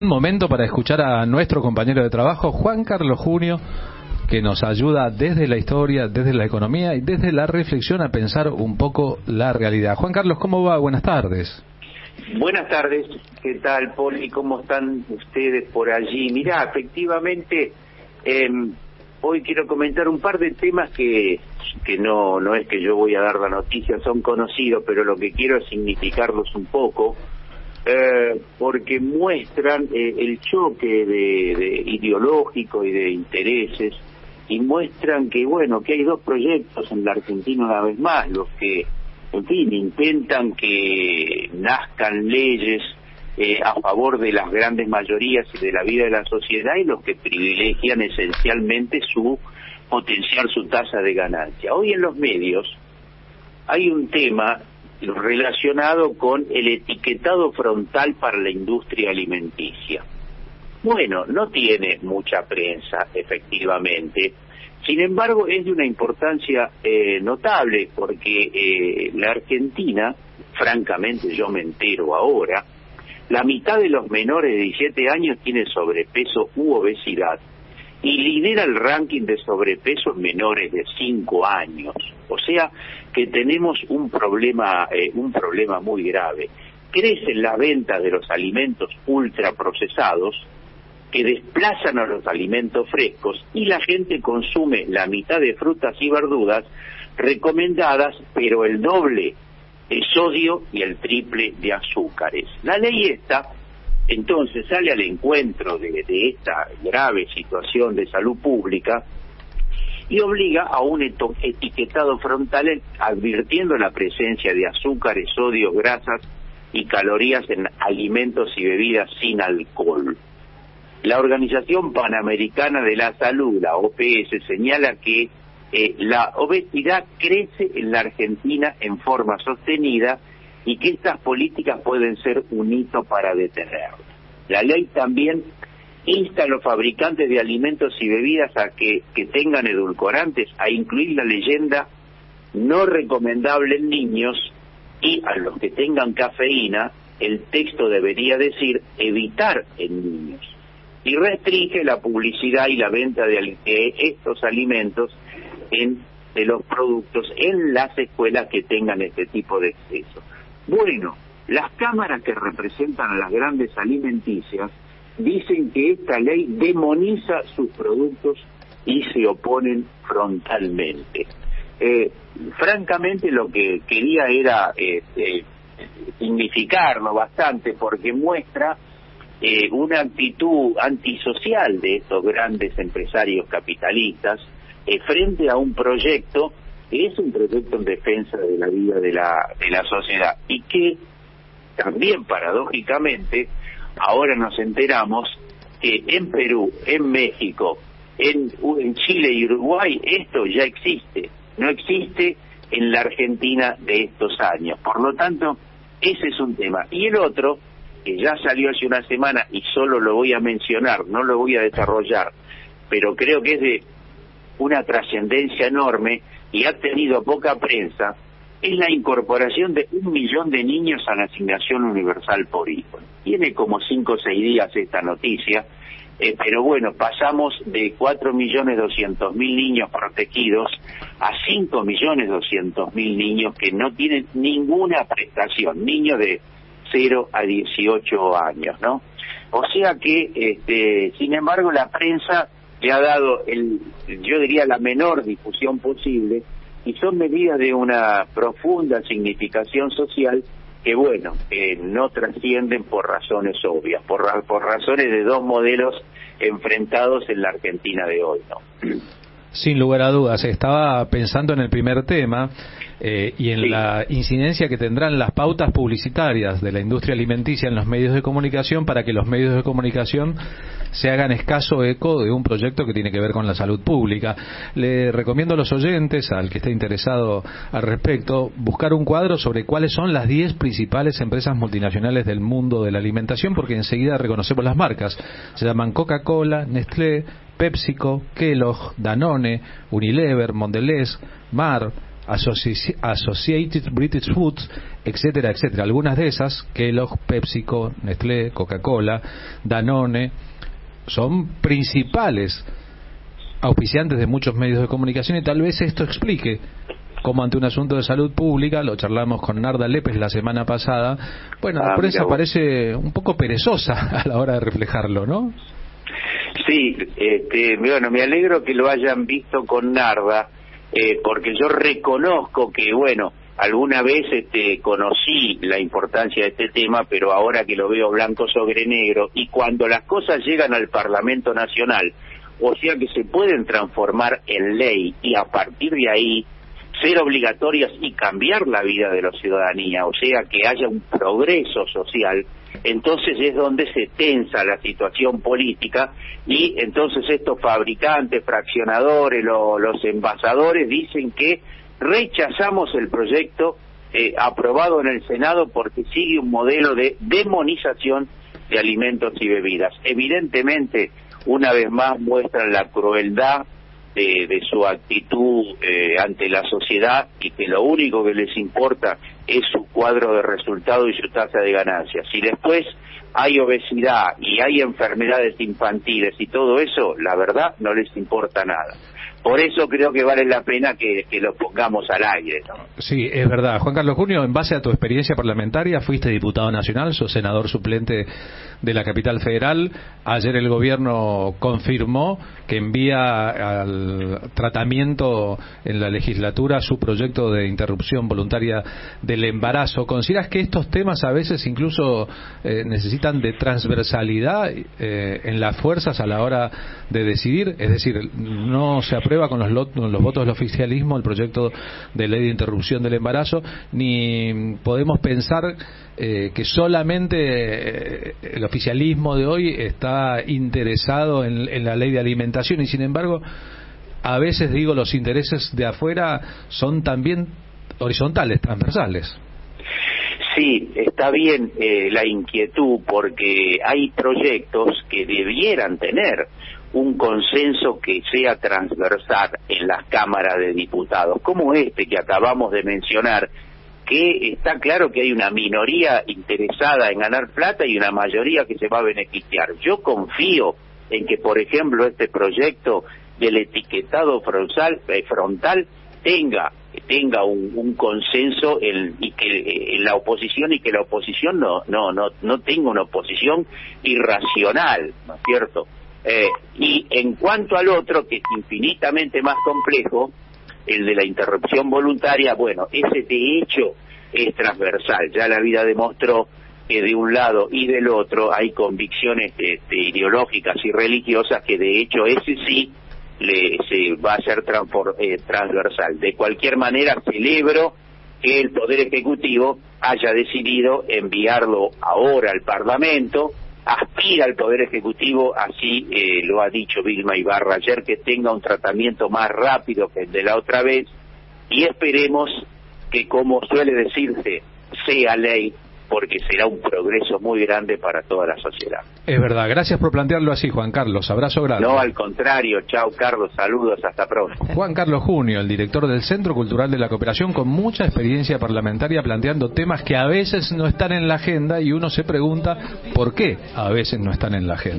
Un momento para escuchar a nuestro compañero de trabajo, Juan Carlos Junio, que nos ayuda desde la historia, desde la economía y desde la reflexión a pensar un poco la realidad. Juan Carlos, ¿cómo va? Buenas tardes. Buenas tardes, ¿qué tal, Poli? ¿Cómo están ustedes por allí? Mirá, efectivamente, hoy quiero comentar un par de temas que no es que yo voy a dar la noticia, son conocidos, pero lo que quiero es significarlos un poco, porque muestran el choque de ideológico y de intereses, y muestran que, bueno, que hay dos proyectos en la Argentina una vez más, los que, en fin, intentan que nazcan leyes a favor de las grandes mayorías y de la vida de la sociedad, y los que privilegian esencialmente potenciar su tasa de ganancia. Hoy en los medios hay un tema relacionado con el etiquetado frontal para la industria alimenticia. Bueno, no tiene mucha prensa, efectivamente. Sin embargo, es de una importancia notable, porque la Argentina, francamente yo me entero ahora, la mitad de los menores de 17 años tiene sobrepeso u obesidad, y lidera el ranking de sobrepeso en menores de 5 años. O sea que tenemos un problema muy grave. Crece la venta de los alimentos ultraprocesados, que desplazan a los alimentos frescos, y la gente consume la mitad de frutas y verduras recomendadas, pero el doble de sodio y el triple de azúcares. La ley esta, entonces, sale al encuentro de esta grave situación de salud pública y obliga a un etiquetado frontal advirtiendo la presencia de azúcares, sodio, grasas y calorías en alimentos y bebidas sin alcohol. La Organización Panamericana de la Salud, la OPS, señala que la obesidad crece en la Argentina en forma sostenida y que estas políticas pueden ser un hito para detenerla. La ley también insta a los fabricantes de alimentos y bebidas a que tengan edulcorantes a incluir la leyenda no recomendable en niños, y a los que tengan cafeína el texto debería decir evitar en niños, y restringe la publicidad y la venta de estos alimentos de los productos en las escuelas que tengan este tipo de exceso. Bueno, las cámaras que representan a las grandes alimenticias dicen que esta ley demoniza sus productos y se oponen frontalmente. Francamente, lo que quería era significarlo bastante, porque muestra una actitud antisocial de estos grandes empresarios capitalistas frente a un proyecto que es un proyecto en defensa de la vida de la sociedad, y que también, paradójicamente, ahora nos enteramos que en Perú, en México, en Chile y Uruguay esto ya existe, no existe en la Argentina de estos años. Por lo tanto, ese es un tema. Y el otro, que ya salió hace una semana y solo lo voy a mencionar, no lo voy a desarrollar, pero creo que es de una trascendencia enorme y ha tenido poca prensa, es la incorporación de 1 millón de niños a la asignación universal por hijo. Tiene como 5 o 6 días esta noticia, pero bueno, pasamos de 4.200.000 niños protegidos a 5.200.000 niños que no tienen ninguna prestación, niños de 0 a 18 años, ¿no? O sea que, sin embargo, la prensa le ha dado, yo diría, la menor difusión posible, y son medidas de una profunda significación social que, bueno, no trascienden por razones obvias, por razones de dos modelos enfrentados en la Argentina de hoy, ¿no? Sin lugar a dudas. Estaba pensando en el primer tema y en la incidencia que tendrán las pautas publicitarias de la industria alimenticia en los medios de comunicación, para que los medios de comunicación se hagan escaso eco de un proyecto que tiene que ver con la salud pública. Le recomiendo a los oyentes, al que esté interesado al respecto, buscar un cuadro sobre cuáles son las 10 principales empresas multinacionales del mundo de la alimentación, porque enseguida reconocemos las marcas. Se llaman Coca-Cola, Nestlé, PepsiCo, Kellogg, Danone, Unilever, Mondelez, Mar, Associated British Foods, etcétera, etcétera. Algunas de esas, Kellogg, PepsiCo, Nestlé, Coca-Cola, Danone, son principales auspiciantes de muchos medios de comunicación, y tal vez esto explique cómo ante un asunto de salud pública, lo charlamos con Narda Lépez la semana pasada, bueno, la prensa parece un poco perezosa a la hora de reflejarlo, ¿no? Sí, bueno, me alegro que lo hayan visto con Narda, porque yo reconozco que, bueno, alguna vez conocí la importancia de este tema, pero ahora que lo veo blanco sobre negro, y cuando las cosas llegan al Parlamento Nacional, o sea que se pueden transformar en ley y a partir de ahí ser obligatorias y cambiar la vida de la ciudadanía, o sea que haya un progreso social, entonces es donde se tensa la situación política, y entonces estos fabricantes, fraccionadores, los envasadores dicen que rechazamos el proyecto aprobado en el Senado porque sigue un modelo de demonización de alimentos y bebidas. Evidentemente, una vez más muestran la crueldad de su actitud ante la sociedad, y que lo único que les importa es su cuadro de resultados y su tasa de ganancias. Si después hay obesidad y hay enfermedades infantiles y todo eso, la verdad no les importa nada. Por eso creo que vale la pena que lo pongamos al aire, ¿no? Sí, es verdad. Juan Carlos Junio, en base a tu experiencia parlamentaria, fuiste diputado nacional, sos senador suplente de la capital federal. Ayer el gobierno confirmó que envía al tratamiento en la legislatura su proyecto de interrupción voluntaria del embarazo. ¿Consideras que estos temas a veces incluso necesitan de transversalidad en las fuerzas a la hora de decidir? Es decir, no se aprueba con los votos del oficialismo el proyecto de ley de interrupción del embarazo, ni podemos pensar que solamente el oficialismo de hoy está interesado en la ley de alimentación, y sin embargo a veces, digo, los intereses de afuera son también horizontales, transversales. Sí, está bien la inquietud, porque hay proyectos que debieran tener un consenso que sea transversal en las cámaras de diputados, como este que acabamos de mencionar, que está claro que hay una minoría interesada en ganar plata y una mayoría que se va a beneficiar. Yo confío en que, por ejemplo, este proyecto del etiquetado frontal tenga un consenso y que en la oposición, y que la oposición no tenga una oposición irracional, ¿no es cierto? Y en cuanto al otro, que es infinitamente más complejo, el de la interrupción voluntaria, bueno, ese de hecho es transversal. Ya la vida demostró que de un lado y del otro hay convicciones ideológicas y religiosas que de hecho ese sí se va a ser transversal. De cualquier manera, celebro que el Poder Ejecutivo haya decidido enviarlo ahora al Parlamento. Aspira al Poder Ejecutivo, así lo ha dicho Vilma Ibarra ayer, que tenga un tratamiento más rápido que el de la otra vez, y esperemos que, como suele decirse, sea ley, porque será un progreso muy grande para toda la sociedad. Es verdad, gracias por plantearlo así, Juan Carlos, abrazo grande. No, al contrario, chao Carlos, saludos, hasta pronto. Juan Carlos Junio, el director del Centro Cultural de la Cooperación, con mucha experiencia parlamentaria, planteando temas que a veces no están en la agenda, y uno se pregunta por qué a veces no están en la agenda.